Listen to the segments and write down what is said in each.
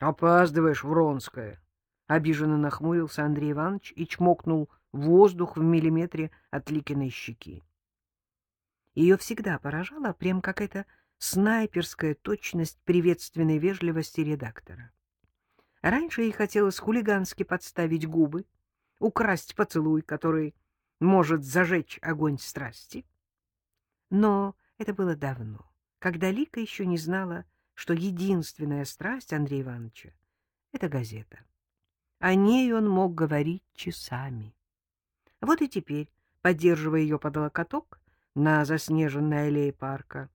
Опаздываешь, Вронская. Обиженно нахмурился Андрей Иванович и чмокнул воздух в миллиметре от Ликиной щеки. Ее всегда поражала прям какая-то снайперская точность приветственной вежливости редактора. Раньше ей хотелось хулигански подставить губы, украсть поцелуй, который может зажечь огонь страсти. Но это было давно, когда Лика еще не знала, что единственная страсть Андрея Ивановича — это газета. О ней он мог говорить часами. Вот и теперь, поддерживая ее под локоток на заснеженной аллее парка,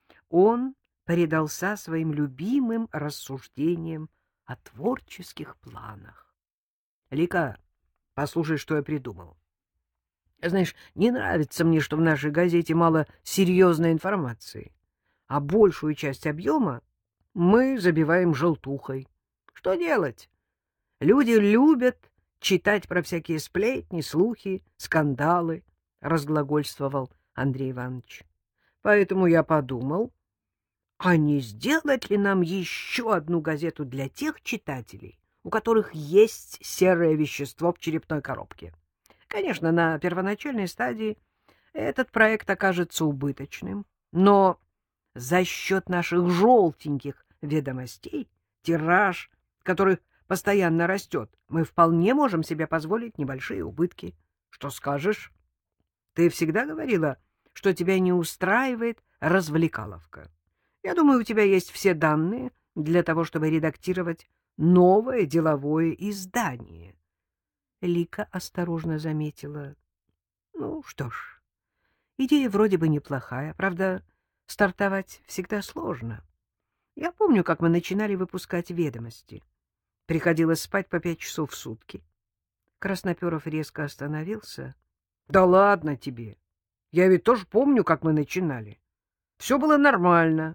он предался своим любимым рассуждениям о творческих планах. — Лика, послушай, что я придумал. Знаешь, не нравится мне, что в нашей газете мало серьезной информации, а большую часть объема мы забиваем желтухой. Что делать? Люди любят читать про всякие сплетни, слухи, скандалы, — разглагольствовал Андрей Иванович. Поэтому я подумал, а не сделать ли нам еще одну газету для тех читателей, у которых есть серое вещество в черепной коробке? Конечно, на первоначальной стадии этот проект окажется убыточным, но за счет наших желтеньких ведомостей, тираж, который постоянно растет, мы вполне можем себе позволить небольшие убытки. Что скажешь? Ты всегда говорила, что тебя не устраивает развлекаловка. Я думаю, у тебя есть все данные для того, чтобы редактировать новое деловое издание. Лика осторожно заметила. Ну что ж, идея вроде бы неплохая, правда, стартовать всегда сложно. Я помню, как мы начинали выпускать «Ведомости». Приходилось спать по 5 часов в сутки. Красноперов резко остановился. — Да ладно тебе. Я ведь тоже помню, как мы начинали. Все было нормально.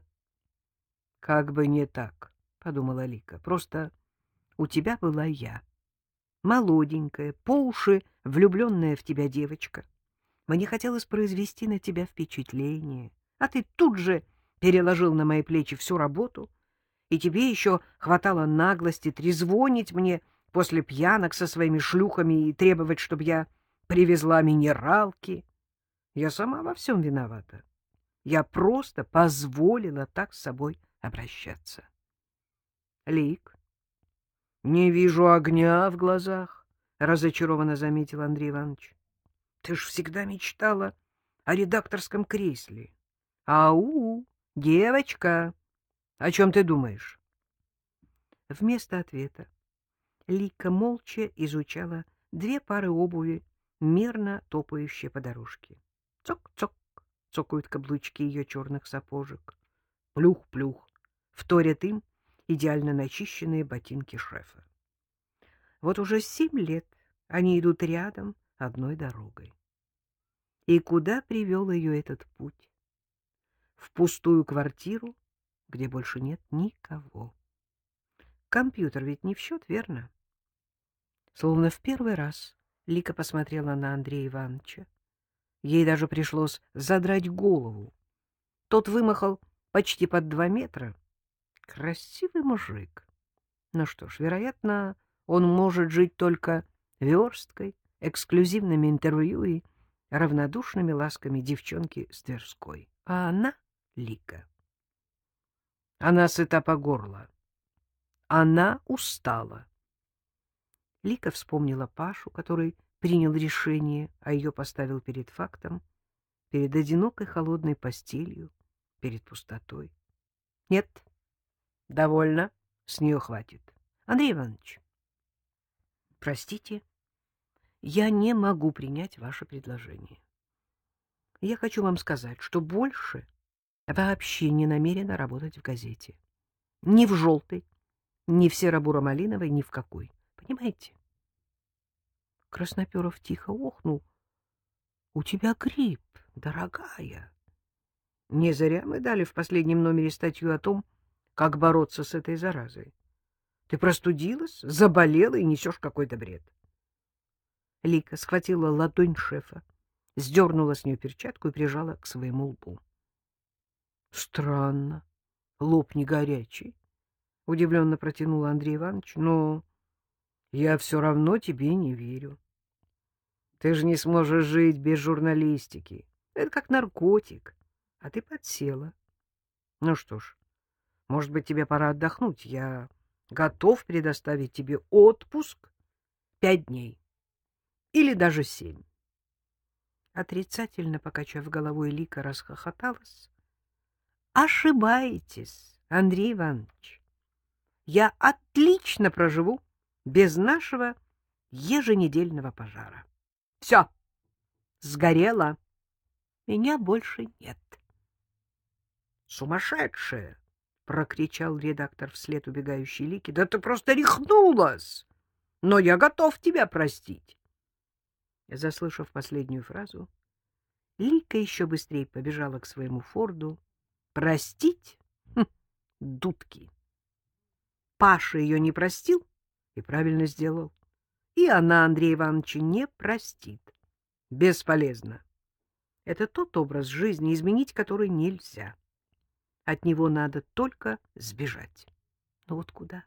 — Как бы не так, — подумала Лика. — Просто у тебя была я. Молоденькая, по уши влюбленная в тебя девочка. Мне хотелось произвести на тебя впечатление, а ты тут же переложил на мои плечи всю работу, и тебе еще хватало наглости трезвонить мне после пьянок со своими шлюхами и требовать, чтобы я привезла минералки. Я сама во всем виновата. Я просто позволила так с собой обращаться. Лик, не вижу огня в глазах, — разочарованно заметил Андрей Иванович. Ты ж всегда мечтала о редакторском кресле. Ау, девочка, о чем ты думаешь? Вместо ответа Лика молча изучала 2 пары обуви, мерно топающие по дорожке. Цок-цок, цокают каблучки ее черных сапожек. Плюх-плюх, вторят им идеально начищенные ботинки шефа. Вот уже 7 лет они идут рядом одной дорогой. И куда привел ее этот путь? В пустую квартиру, где больше нет никого. Компьютер ведь не в счет, верно? Словно в первый раз Лика посмотрела на Андрея Ивановича. Ей даже пришлось задрать голову. Тот вымахал почти под 2 метра. Красивый мужик. Ну что ж, вероятно, он может жить только версткой, эксклюзивными интервью и равнодушными ласками девчонки с Тверской. А она, Лика, она сыта по горло. Она устала. Лика вспомнила Пашу, который принял решение, а ее поставил перед фактом, перед одинокой холодной постелью, перед пустотой. Нет, довольно, с нее хватит. Андрей Иванович, простите, я не могу принять ваше предложение. Я хочу вам сказать, что больше вообще не намерена работать в газете. Ни в «Желтой», ни в серо-буро-малиновой, ни в какой. Понимаете? Красноперов тихо охнул. — У тебя грипп, дорогая. Не зря мы дали в последнем номере статью о том, как бороться с этой заразой. Ты простудилась, заболела и несешь какой-то бред. Лика схватила ладонь шефа, сдернула с нее перчатку и прижала к своему лбу. — Странно, лоб не горячий. — удивленно протянул Андрей Иванович. — Но я все равно тебе не верю. Ты же не сможешь жить без журналистики. Это как наркотик. А ты подсела. Ну что ж, может быть, тебе пора отдохнуть. Я готов предоставить тебе отпуск 5 дней. Или даже 7. Отрицательно покачав головой, Лика расхохоталась. — Ошибаетесь, Андрей Иванович. Я отлично проживу без нашего еженедельного пожара. Все, сгорело. Меня больше нет. — Сумасшедшая! — прокричал редактор вслед убегающей Лике. — Да ты просто рехнулась! Но я готов тебя простить. Заслышав последнюю фразу, Лика еще быстрее побежала к своему Форду. Простить? Хм, дудки! Паша ее не простил и правильно сделал. И она Андрея Ивановича не простит. Бесполезно. Это тот образ жизни, изменить который нельзя. От него надо только сбежать. Но вот куда?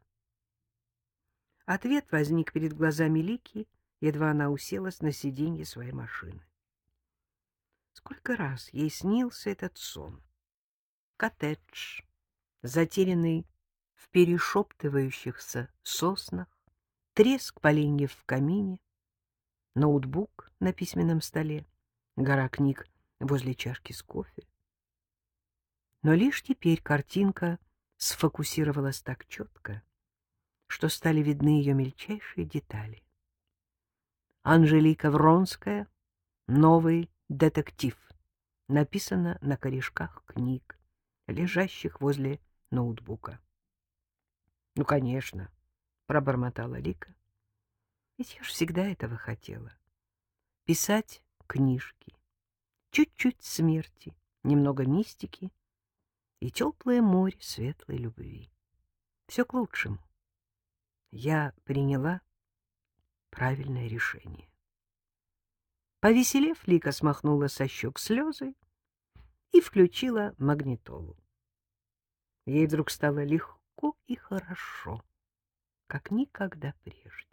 Ответ возник перед глазами Лики, едва она уселась на сиденье своей машины. Сколько раз ей снился этот сон. Коттедж, затерянный в перешептывающихся соснах, треск поленьев в камине, ноутбук на письменном столе, гора книг возле чашки с кофе. Но лишь теперь картинка сфокусировалась так четко, что стали видны ее мельчайшие детали. Анжелика Вронская, новый детектив, написано на корешках книг, лежащих возле ноутбука. — Ну, конечно, — пробормотала Лика. — Ведь я ж всегда этого хотела. Писать книжки, чуть-чуть смерти, немного мистики и теплое море светлой любви. Все к лучшему. Я приняла правильное решение. Повеселев, Лика смахнула со щек слезы и включила магнитолу. Ей вдруг стало легко и хорошо, как никогда прежде.